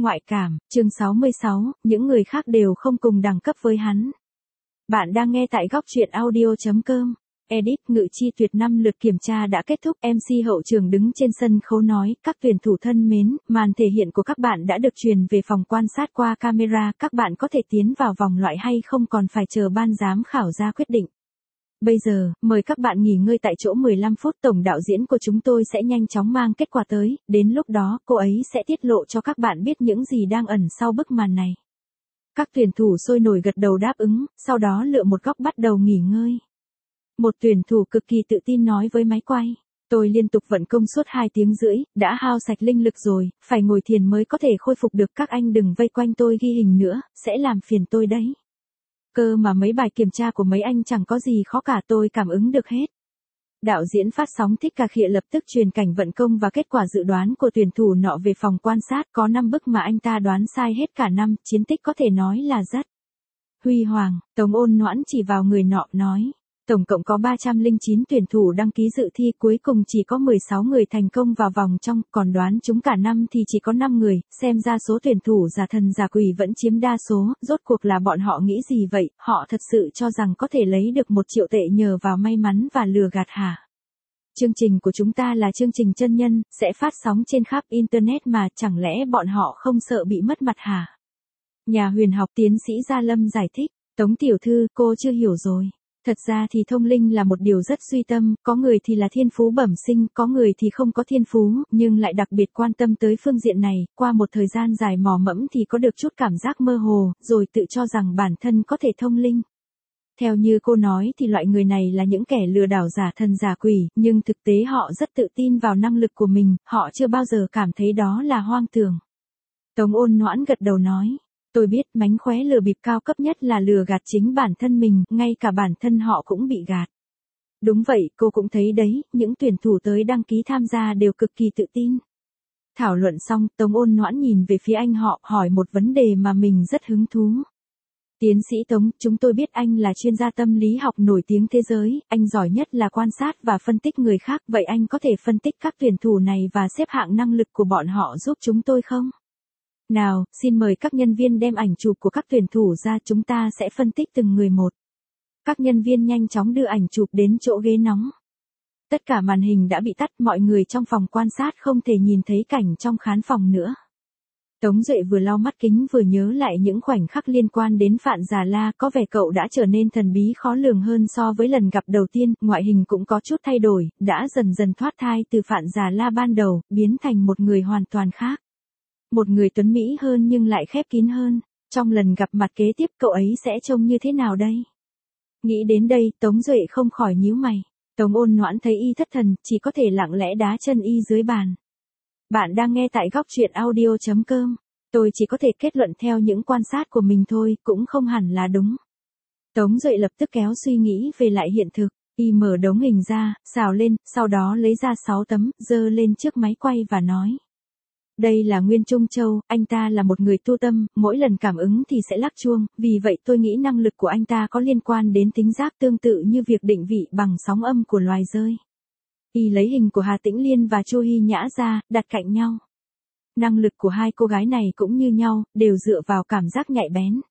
Ngoại cảm, chương 66, những người khác đều không cùng đẳng cấp với hắn. Bạn đang nghe tại góc truyện audio.com. Edit Ngự Chi Tuyệt 5 lượt kiểm tra đã kết thúc. MC Hậu Trường đứng trên sân khấu nói, các tuyển thủ thân mến, màn thể hiện của các bạn đã được truyền về phòng quan sát qua camera. Các bạn có thể tiến vào vòng loại hay không còn phải chờ ban giám khảo ra quyết định. Bây giờ, mời các bạn nghỉ ngơi tại chỗ 15 phút. Tổng đạo diễn của chúng tôi sẽ nhanh chóng mang kết quả tới, đến lúc đó cô ấy sẽ tiết lộ cho các bạn biết những gì đang ẩn sau bức màn này. Các tuyển thủ sôi nổi gật đầu đáp ứng, sau đó lựa một góc bắt đầu nghỉ ngơi. Một tuyển thủ cực kỳ tự tin nói với máy quay. Tôi liên tục vận công suốt 2 tiếng rưỡi, đã hao sạch linh lực rồi, phải ngồi thiền mới có thể khôi phục được. Các anh đừng vây quanh tôi ghi hình nữa, sẽ làm phiền tôi đấy. Cơ mà mấy bài kiểm tra của mấy anh chẳng có gì khó cả, tôi cảm ứng được hết. Đạo diễn phát sóng Thích Cà Khịa lập tức truyền cảnh vận công và kết quả dự đoán của tuyển thủ nọ về phòng quan sát. Có 5 bức mà anh ta đoán sai hết cả năm, chiến tích có thể nói là rất huy hoàng. Tống Ôn Noãn chỉ vào người nọ nói. Tổng cộng có 309 tuyển thủ đăng ký dự thi, cuối cùng chỉ có 16 người thành công vào vòng trong, còn đoán chúng cả năm thì chỉ có 5 người, xem ra số tuyển thủ giả thần giả quỷ vẫn chiếm đa số. Rốt cuộc là bọn họ nghĩ gì vậy, họ thật sự cho rằng có thể lấy được 1 triệu tệ nhờ vào may mắn và lừa gạt hả? Chương trình của chúng ta là chương trình chân nhân, sẽ phát sóng trên khắp Internet mà, chẳng lẽ bọn họ không sợ bị mất mặt hả? Nhà huyền học tiến sĩ Gia Lâm giải thích, Tống tiểu thư, cô chưa hiểu rồi. Thật ra thì thông linh là một điều rất suy tâm, có người thì là thiên phú bẩm sinh, có người thì không có thiên phú, nhưng lại đặc biệt quan tâm tới phương diện này, qua một thời gian dài mò mẫm thì có được chút cảm giác mơ hồ, rồi tự cho rằng bản thân có thể thông linh. Theo như cô nói thì loại người này là những kẻ lừa đảo giả thần giả quỷ, nhưng thực tế họ rất tự tin vào năng lực của mình, họ chưa bao giờ cảm thấy đó là hoang tưởng. Tống Ôn Noãn gật đầu nói. Tôi biết mánh khóe lừa bịp cao cấp nhất là lừa gạt chính bản thân mình, ngay cả bản thân họ cũng bị gạt. Đúng vậy, cô cũng thấy đấy, những tuyển thủ tới đăng ký tham gia đều cực kỳ tự tin. Thảo luận xong, Tống Ôn Noãn nhìn về phía anh họ, hỏi một vấn đề mà mình rất hứng thú. Tiến sĩ Tống, chúng tôi biết anh là chuyên gia tâm lý học nổi tiếng thế giới, anh giỏi nhất là quan sát và phân tích người khác, vậy anh có thể phân tích các tuyển thủ này và xếp hạng năng lực của bọn họ giúp chúng tôi không? Nào, xin mời các nhân viên đem ảnh chụp của các tuyển thủ ra, chúng ta sẽ phân tích từng người một. Các nhân viên nhanh chóng đưa ảnh chụp đến chỗ ghế nóng. Tất cả màn hình đã bị tắt, mọi người trong phòng quan sát không thể nhìn thấy cảnh trong khán phòng nữa. Tống Duệ vừa lau mắt kính vừa nhớ lại những khoảnh khắc liên quan đến Phạn Già La, có vẻ cậu đã trở nên thần bí khó lường hơn so với lần gặp đầu tiên, ngoại hình cũng có chút thay đổi, đã dần dần thoát thai từ Phạn Già La ban đầu, biến thành một người hoàn toàn khác. Một người tuấn mỹ hơn nhưng lại khép kín hơn. Trong lần gặp mặt kế tiếp cậu ấy sẽ trông như thế nào đây? Nghĩ đến đây, Tống Duệ không khỏi nhíu mày. Tống Ôn Noãn thấy y thất thần, chỉ có thể lặng lẽ đá chân y dưới bàn. Bạn đang nghe tại góc truyện audio.com. Tôi chỉ có thể kết luận theo những quan sát của mình thôi, cũng không hẳn là đúng. Tống Duệ lập tức kéo suy nghĩ về lại hiện thực. Y mở đống hình ra, xào lên, sau đó lấy ra 6 tấm, dơ lên trước máy quay và nói. Đây là Nguyên Trung Châu, anh ta là một người tu tâm, mỗi lần cảm ứng thì sẽ lắc chuông, vì vậy tôi nghĩ năng lực của anh ta có liên quan đến tính giác tương tự như việc định vị bằng sóng âm của loài dơi. Y lấy hình của Hà Tĩnh Liên và Chu Hy Nhã ra, đặt cạnh nhau. Năng lực của hai cô gái này cũng như nhau, đều dựa vào cảm giác nhạy bén.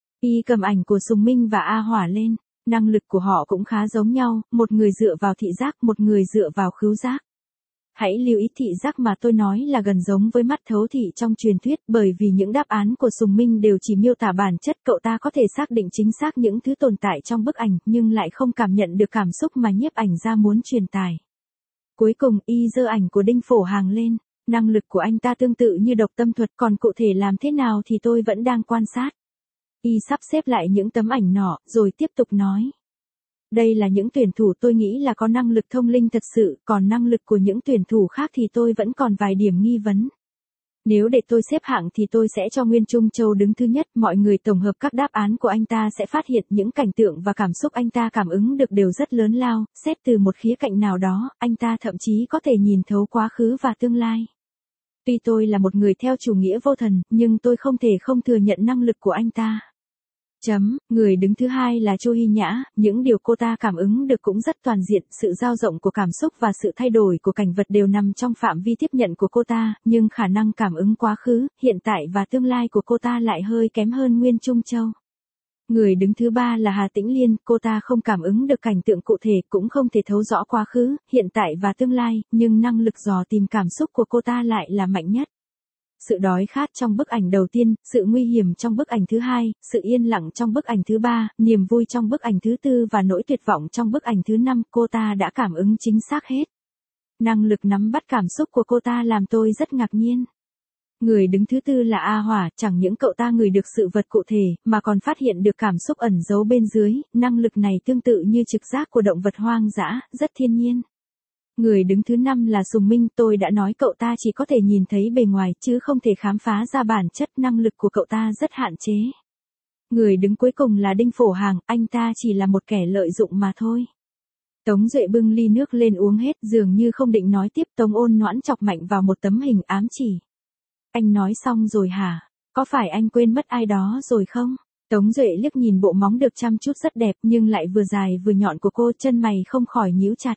Y cầm ảnh của Sùng Minh và A Hỏa lên, năng lực của họ cũng khá giống nhau, một người dựa vào thị giác, một người dựa vào khứu giác. Hãy lưu ý thị giác mà tôi nói là gần giống với mắt thấu thị trong truyền thuyết, bởi vì những đáp án của Sùng Minh đều chỉ miêu tả bản chất, cậu ta có thể xác định chính xác những thứ tồn tại trong bức ảnh, nhưng lại không cảm nhận được cảm xúc mà nhiếp ảnh gia muốn truyền tải. Cuối cùng, y giơ ảnh của Đinh Phổ Hàng lên, năng lực của anh ta tương tự như độc tâm thuật, còn cụ thể làm thế nào thì tôi vẫn đang quan sát. Y sắp xếp lại những tấm ảnh nọ, rồi tiếp tục nói. Đây là những tuyển thủ tôi nghĩ là có năng lực thông linh thật sự, còn năng lực của những tuyển thủ khác thì tôi vẫn còn vài điểm nghi vấn. Nếu để tôi xếp hạng thì tôi sẽ cho Nguyên Trung Châu đứng thứ nhất, mọi người tổng hợp các đáp án của anh ta sẽ phát hiện những cảnh tượng và cảm xúc anh ta cảm ứng được đều rất lớn lao, xét từ một khía cạnh nào đó, anh ta thậm chí có thể nhìn thấu quá khứ và tương lai. Tuy tôi là một người theo chủ nghĩa vô thần, nhưng tôi không thể không thừa nhận năng lực của anh ta. Người đứng thứ hai là Chu Hi Nhã, những điều cô ta cảm ứng được cũng rất toàn diện, sự dao động của cảm xúc và sự thay đổi của cảnh vật đều nằm trong phạm vi tiếp nhận của cô ta, nhưng khả năng cảm ứng quá khứ, hiện tại và tương lai của cô ta lại hơi kém hơn Nguyên Trung Châu. Người đứng thứ ba là Hà Tĩnh Liên, cô ta không cảm ứng được cảnh tượng cụ thể, cũng không thể thấu rõ quá khứ, hiện tại và tương lai, nhưng năng lực dò tìm cảm xúc của cô ta lại là mạnh nhất. Sự đói khát trong bức ảnh đầu tiên, sự nguy hiểm trong bức ảnh thứ hai, sự yên lặng trong bức ảnh thứ ba, niềm vui trong bức ảnh thứ tư và nỗi tuyệt vọng trong bức ảnh thứ năm, cô ta đã cảm ứng chính xác hết. Năng lực nắm bắt cảm xúc của cô ta làm tôi rất ngạc nhiên. Người đứng thứ tư là A Hỏa, chẳng những cậu ta ngửi được sự vật cụ thể, mà còn phát hiện được cảm xúc ẩn giấu bên dưới, năng lực này tương tự như trực giác của động vật hoang dã, rất thiên nhiên. Người đứng thứ năm là Sùng Minh, tôi đã nói cậu ta chỉ có thể nhìn thấy bề ngoài, chứ không thể khám phá ra bản chất, năng lực của cậu ta rất hạn chế. Người đứng cuối cùng là Đinh Phổ Hàng, anh ta chỉ là một kẻ lợi dụng mà thôi. Tống Duệ bưng ly nước lên uống hết, dường như không định nói tiếp. Tống Ôn Noãn chọc mạnh vào một tấm hình ám chỉ. Anh nói xong rồi hả? Có phải anh quên mất ai đó rồi không? Tống Duệ liếc nhìn bộ móng được chăm chút rất đẹp nhưng lại vừa dài vừa nhọn của cô, chân mày không khỏi nhíu chặt.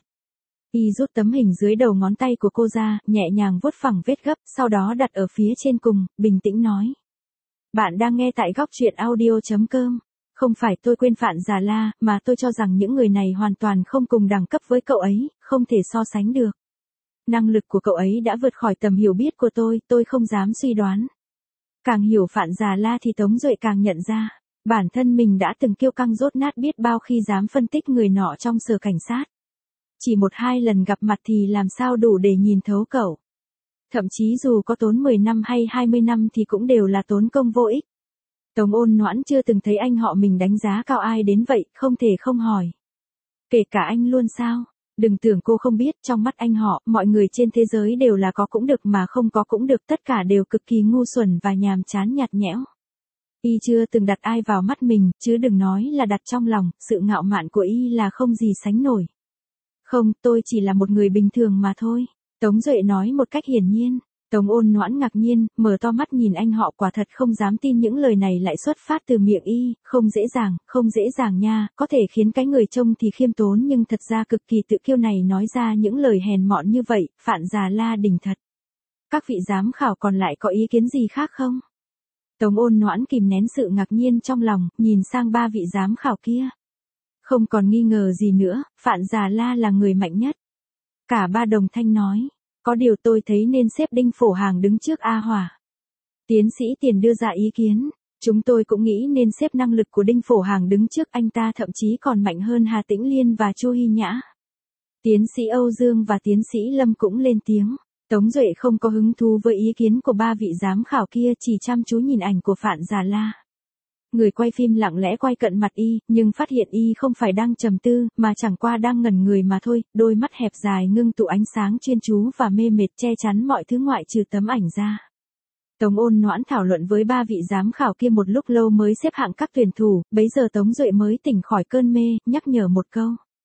Y rút tấm hình dưới đầu ngón tay của cô ra, nhẹ nhàng vuốt phẳng vết gấp, sau đó đặt ở phía trên cùng, bình tĩnh nói. Bạn đang nghe tại góc truyện audio.com. Không phải tôi quên Phạn Già La, mà tôi cho rằng những người này hoàn toàn không cùng đẳng cấp với cậu ấy, không thể so sánh được. Năng lực của cậu ấy đã vượt khỏi tầm hiểu biết của tôi không dám suy đoán. Càng hiểu Phạn Già La thì Tống Duệ càng nhận ra, bản thân mình đã từng kiêu căng dốt nát biết bao khi dám phân tích người nọ trong sở cảnh sát. Chỉ 1-2 lần gặp mặt thì làm sao đủ để nhìn thấu cậu. Thậm chí dù có tốn 10 năm hay 20 năm thì cũng đều là tốn công vô ích. Tống Ôn Noãn chưa từng thấy anh họ mình đánh giá cao ai đến vậy, không thể không hỏi. Kể cả anh luôn sao? Đừng tưởng cô không biết, trong mắt anh họ, mọi người trên thế giới đều là có cũng được mà không có cũng được, tất cả đều cực kỳ ngu xuẩn và nhàm chán nhạt nhẽo. Y chưa từng đặt ai vào mắt mình, chứ đừng nói là đặt trong lòng, sự ngạo mạn của Y là không gì sánh nổi. Không, tôi chỉ là một người bình thường mà thôi. Tống Duệ nói một cách hiển nhiên. Tống Ôn Noãn ngạc nhiên, mở to mắt nhìn anh họ, quả thật không dám tin những lời này lại xuất phát từ miệng Y, không dễ dàng nha, có thể khiến cái người trông thì khiêm tốn nhưng thật ra cực kỳ tự kiêu này nói ra những lời hèn mọn như vậy, Phạn Già La đỉnh thật. Các vị giám khảo còn lại có ý kiến gì khác không? Tống Ôn Noãn kìm nén sự ngạc nhiên trong lòng, nhìn sang 3 vị giám khảo kia. Không còn nghi ngờ gì nữa, Phạn Già La là người mạnh nhất. Cả 3 đồng thanh nói. Có điều tôi thấy nên xếp Đinh Phổ Hàng đứng trước A Hỏa. Tiến sĩ Tiền đưa ra ý kiến. Chúng tôi cũng nghĩ nên xếp năng lực của Đinh Phổ Hàng đứng trước, anh ta thậm chí còn mạnh hơn Hà Tĩnh Liên và Chu Hi Nhã. Tiến sĩ Âu Dương và tiến sĩ Lâm cũng lên tiếng. Tống Duệ không có hứng thú với ý kiến của 3 vị giám khảo kia, chỉ chăm chú nhìn ảnh của Phạn Già La. Người quay phim lặng lẽ quay cận mặt Y, nhưng phát hiện Y không phải đang trầm tư, mà chẳng qua đang ngẩn người mà thôi, đôi mắt hẹp dài ngưng tụ ánh sáng chuyên chú và mê mệt che chắn mọi thứ ngoại trừ tấm ảnh ra. Tống Ôn Noãn thảo luận với 3 vị giám khảo kia một lúc lâu mới xếp hạng các tuyển thủ, bấy giờ Tống Duệ mới tỉnh khỏi cơn mê, nhắc nhở một câu.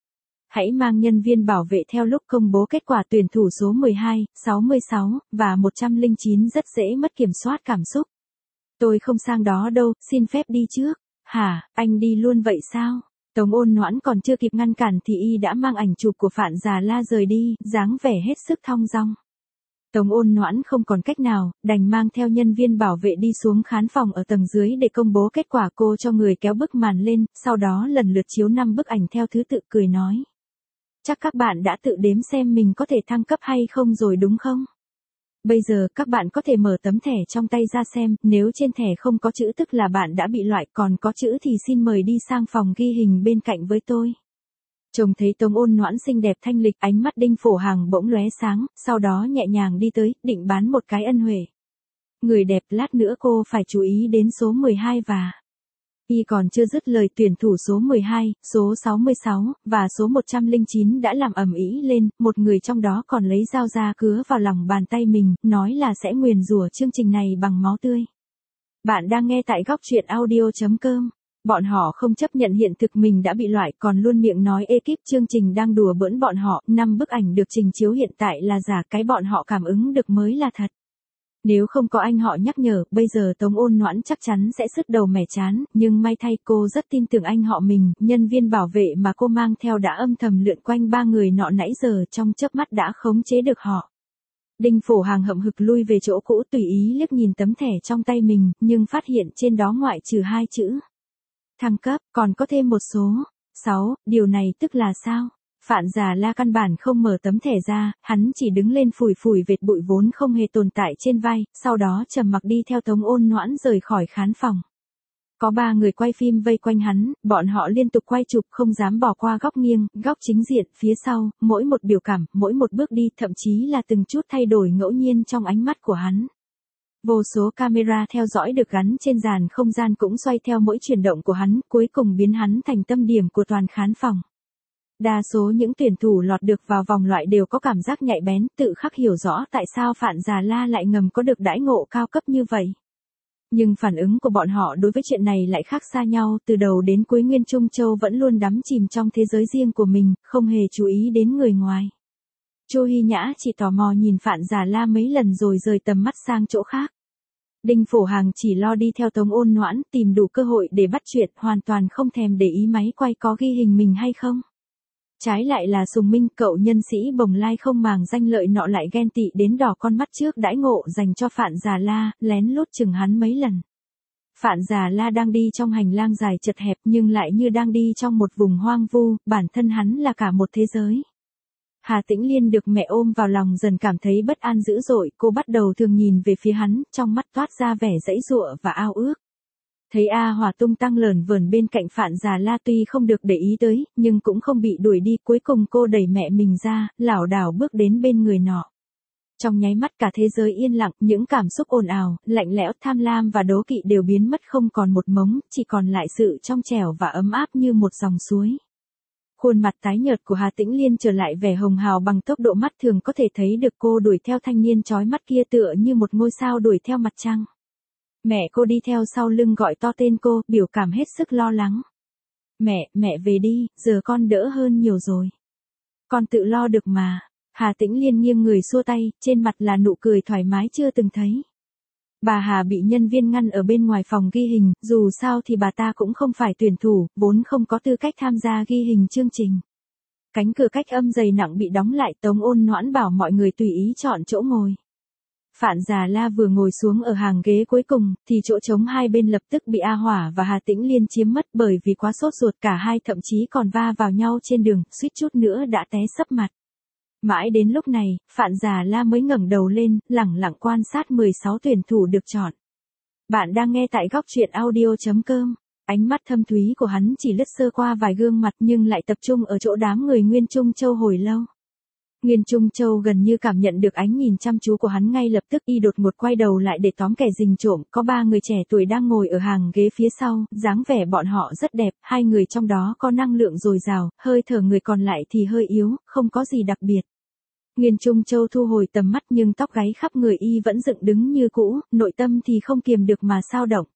Hãy mang nhân viên bảo vệ theo lúc công bố kết quả tuyển thủ số 12, 66, và 109 rất dễ mất kiểm soát cảm xúc. Tôi không sang đó đâu, xin phép đi trước. Hả, anh đi luôn vậy sao? Tống Ôn Noãn còn chưa kịp ngăn cản thì Y đã mang ảnh chụp của Phạn Già La rời đi, dáng vẻ hết sức thong dong. Tống Ôn Noãn không còn cách nào, đành mang theo nhân viên bảo vệ đi xuống khán phòng ở tầng dưới để công bố kết quả. Cô cho người kéo bức màn lên, sau đó lần lượt chiếu 5 bức ảnh theo thứ tự, cười nói. Chắc các bạn đã tự đếm xem mình có thể thăng cấp hay không rồi đúng không? Bây giờ các bạn có thể mở tấm thẻ trong tay ra xem, nếu trên thẻ không có chữ tức là bạn đã bị loại, còn có chữ thì xin mời đi sang phòng ghi hình bên cạnh với tôi. Trông thấy Tống Ôn Noãn xinh đẹp thanh lịch, ánh mắt Đinh Phổ Hàng bỗng lóe sáng, sau đó nhẹ nhàng đi tới, định bán một cái ân huệ. Người đẹp, lát nữa cô phải chú ý đến số 12 và... Y còn chưa dứt lời, tuyển thủ số 12, số 66, và số 109 đã làm ầm ĩ lên, một người trong đó còn lấy dao ra cứa vào lòng bàn tay mình, nói là sẽ nguyền rủa chương trình này bằng máu tươi. Bạn đang nghe tại góc truyện audio.com. Bọn họ không chấp nhận hiện thực mình đã bị loại, còn luôn miệng nói ekip chương trình đang đùa bỡn bọn họ. 5 bức ảnh được trình chiếu hiện tại là giả, cái bọn họ cảm ứng được mới là thật. Nếu không có anh họ nhắc nhở, bây giờ Tống Ôn Noãn chắc chắn sẽ sứt đầu mẻ chán, nhưng may thay cô rất tin tưởng anh họ mình, nhân viên bảo vệ mà cô mang theo đã âm thầm lượn quanh ba người nọ nãy giờ trong chớp mắt đã khống chế được họ. Đinh Phổ Hàng hậm hực lui về chỗ cũ tùy ý liếc nhìn tấm thẻ trong tay mình, nhưng phát hiện trên đó ngoại trừ 2 chữ. Thăng cấp, còn có thêm một số. 6, điều này tức là sao? Phạn Già La căn bản không mở tấm thẻ ra, hắn chỉ đứng lên phủi phủi vệt bụi vốn không hề tồn tại trên vai, sau đó trầm mặc đi theo Tống Ôn Noãn rời khỏi khán phòng. Có 3 người quay phim vây quanh hắn, bọn họ liên tục quay chụp không dám bỏ qua góc nghiêng, góc chính diện, phía sau, mỗi một biểu cảm, mỗi một bước đi, thậm chí là từng chút thay đổi ngẫu nhiên trong ánh mắt của hắn. Vô số camera theo dõi được gắn trên dàn không gian cũng xoay theo mỗi chuyển động của hắn, cuối cùng biến hắn thành tâm điểm của toàn khán phòng. Đa số những tuyển thủ lọt được vào vòng loại đều có cảm giác nhạy bén, tự khắc hiểu rõ tại sao Phạn Già La lại ngầm có được đãi ngộ cao cấp như vậy. Nhưng phản ứng của bọn họ đối với chuyện này lại khác xa nhau, từ đầu đến cuối Nguyên Trung Châu vẫn luôn đắm chìm trong thế giới riêng của mình, không hề chú ý đến người ngoài. Chu Hy Nhã chỉ tò mò nhìn Phạn Già La mấy lần rồi rời tầm mắt sang chỗ khác. Đinh Phổ Hàng chỉ lo đi theo Tống Ôn Noãn, tìm đủ cơ hội để bắt chuyện, hoàn toàn không thèm để ý máy quay có ghi hình mình hay không. Trái lại là Sùng Minh, cậu nhân sĩ bồng lai không màng danh lợi nọ lại ghen tị đến đỏ con mắt trước đãi ngộ dành cho Phạn Già La, lén lút chừng hắn mấy lần. Phạn Già La đang đi trong hành lang dài chật hẹp nhưng lại như đang đi trong một vùng hoang vu, bản thân hắn là cả một thế giới. Hà Tĩnh Liên được mẹ ôm vào lòng dần cảm thấy bất an dữ dội, cô bắt đầu thường nhìn về phía hắn, trong mắt toát ra vẻ giãy giụa và ao ước. Thấy A Hòa tung tăng lởn vởn bên cạnh Phạn Già La tuy không được để ý tới, nhưng cũng không bị đuổi đi, cuối cùng cô đẩy mẹ mình ra, lảo đảo bước đến bên người nọ. Trong nháy mắt cả thế giới yên lặng, những cảm xúc ồn ào, lạnh lẽo, tham lam và đố kỵ đều biến mất không còn một mống, chỉ còn lại sự trong trẻo và ấm áp như một dòng suối. Khuôn mặt tái nhợt của Hà Tĩnh Liên trở lại vẻ hồng hào bằng tốc độ mắt thường có thể thấy được, cô đuổi theo thanh niên chói mắt kia tựa như một ngôi sao đuổi theo mặt trăng. Mẹ cô đi theo sau lưng gọi to tên cô, biểu cảm hết sức lo lắng. Mẹ về đi, giờ con đỡ hơn nhiều rồi. Con tự lo được mà. Hà Tĩnh Liên nghiêng người xua tay, trên mặt là nụ cười thoải mái chưa từng thấy. Bà Hà bị nhân viên ngăn ở bên ngoài phòng ghi hình, dù sao thì bà ta cũng không phải tuyển thủ, vốn không có tư cách tham gia ghi hình chương trình. Cánh cửa cách âm dày nặng bị đóng lại, Tống Ôn Noãn bảo mọi người tùy ý chọn chỗ ngồi. Phạn Già La vừa ngồi xuống ở hàng ghế cuối cùng, thì chỗ trống hai bên lập tức bị A Hỏa và Hà Tĩnh Liên chiếm mất, bởi vì quá sốt ruột cả hai thậm chí còn va vào nhau trên đường, suýt chút nữa đã té sấp mặt. Mãi đến lúc này, Phạn Già La mới ngẩng đầu lên, lẳng lặng quan sát 16 tuyển thủ được chọn. Bạn đang nghe tại góc truyện audio.com. Ánh mắt thâm thúy của hắn chỉ lướt sơ qua vài gương mặt nhưng lại tập trung ở chỗ đám người Nguyên Trung Châu hồi lâu. Nguyên Trung Châu gần như cảm nhận được ánh nhìn chăm chú của hắn, ngay lập tức y đột ngột quay đầu lại để tóm kẻ rình trộm. Có 3 người trẻ tuổi đang ngồi ở hàng ghế phía sau, dáng vẻ bọn họ rất đẹp, 2 người trong đó có năng lượng dồi dào, hơi thở người còn lại thì hơi yếu, không có gì đặc biệt. Nguyên Trung Châu thu hồi tầm mắt nhưng tóc gáy khắp người y vẫn dựng đứng như cũ, nội tâm thì không kiềm được mà xao động.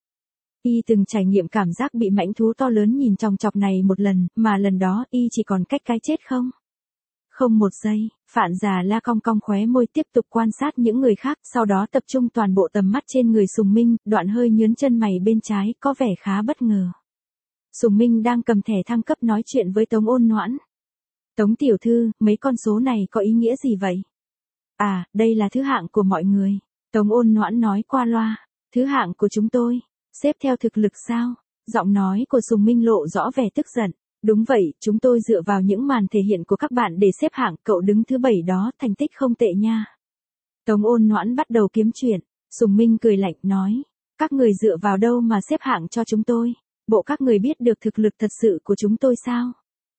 Y từng trải nghiệm cảm giác bị mãnh thú to lớn nhìn chòng chọc này một lần, mà lần đó y chỉ còn cách cái chết không. Không một giây, Phạn Già La cong cong khóe môi tiếp tục quan sát những người khác, sau đó tập trung toàn bộ tầm mắt trên người Sùng Minh, đoạn hơi nhướn chân mày bên trái, có vẻ khá bất ngờ. Sùng Minh đang cầm thẻ thăng cấp nói chuyện với Tống Ôn Noãn. Tống tiểu thư, mấy con số này có ý nghĩa gì vậy? À, đây là thứ hạng của mọi người. Tống Ôn Noãn nói qua loa. Thứ hạng của chúng tôi. Xếp theo thực lực sao? Giọng nói của Sùng Minh lộ rõ vẻ tức giận. Đúng vậy, chúng tôi dựa vào những màn thể hiện của các bạn để xếp hạng, cậu đứng thứ 7 đó, thành tích không tệ nha. Tống Ôn Noãn bắt đầu kiếm chuyện. Sùng Minh cười lạnh nói. Các người dựa vào đâu mà xếp hạng cho chúng tôi? Bộ các người biết được thực lực thật sự của chúng tôi sao?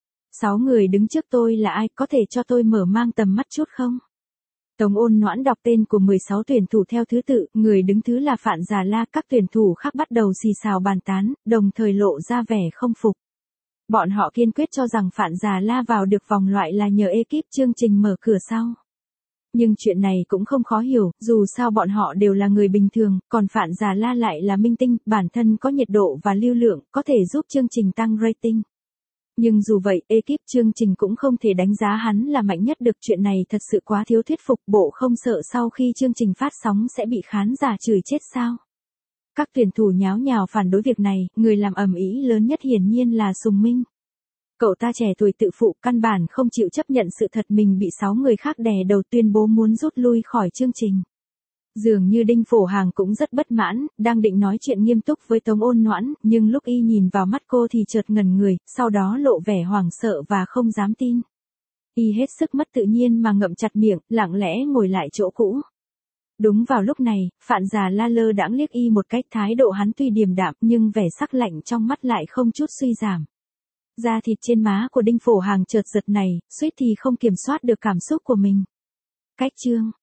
6 người đứng trước tôi là ai, có thể cho tôi mở mang tầm mắt chút không? Tống Ôn Noãn đọc tên của 16 tuyển thủ theo thứ tự, người đứng thứ là Phạn Già La, các tuyển thủ khác bắt đầu xì xào bàn tán, đồng thời lộ ra vẻ không phục. Bọn họ kiên quyết cho rằng Phạn Già La vào được vòng loại là nhờ ekip chương trình mở cửa sau. Nhưng chuyện này cũng không khó hiểu, dù sao bọn họ đều là người bình thường, còn Phạn Già La lại là minh tinh, bản thân có nhiệt độ và lưu lượng, có thể giúp chương trình tăng rating. Nhưng dù vậy, ekip chương trình cũng không thể đánh giá hắn là mạnh nhất được, chuyện này thật sự quá thiếu thuyết phục, bộ không sợ sau khi chương trình phát sóng sẽ bị khán giả chửi chết sao? Các tuyển thủ nháo nhào phản đối việc này, người làm ầm ĩ lớn nhất hiển nhiên là Sùng Minh. Cậu ta trẻ tuổi tự phụ, căn bản không chịu chấp nhận sự thật mình bị 6 người khác đè đầu, tuyên bố muốn rút lui khỏi chương trình. Dường như Đinh Phổ Hàng cũng rất bất mãn, đang định nói chuyện nghiêm túc với Tống Ôn Noãn, nhưng lúc y nhìn vào mắt cô thì chợt ngẩn người, sau đó lộ vẻ hoảng sợ và không dám tin. Y hết sức mất tự nhiên mà ngậm chặt miệng, lặng lẽ ngồi lại chỗ cũ. Đúng vào lúc này, Phạn Già la lơ đãng liếc y một cách, thái độ hắn tuy điềm đạm nhưng vẻ sắc lạnh trong mắt lại không chút suy giảm. Da thịt trên má của Đinh Phổ Hàng chợt giật này, suýt thì không kiểm soát được cảm xúc của mình. Cách chương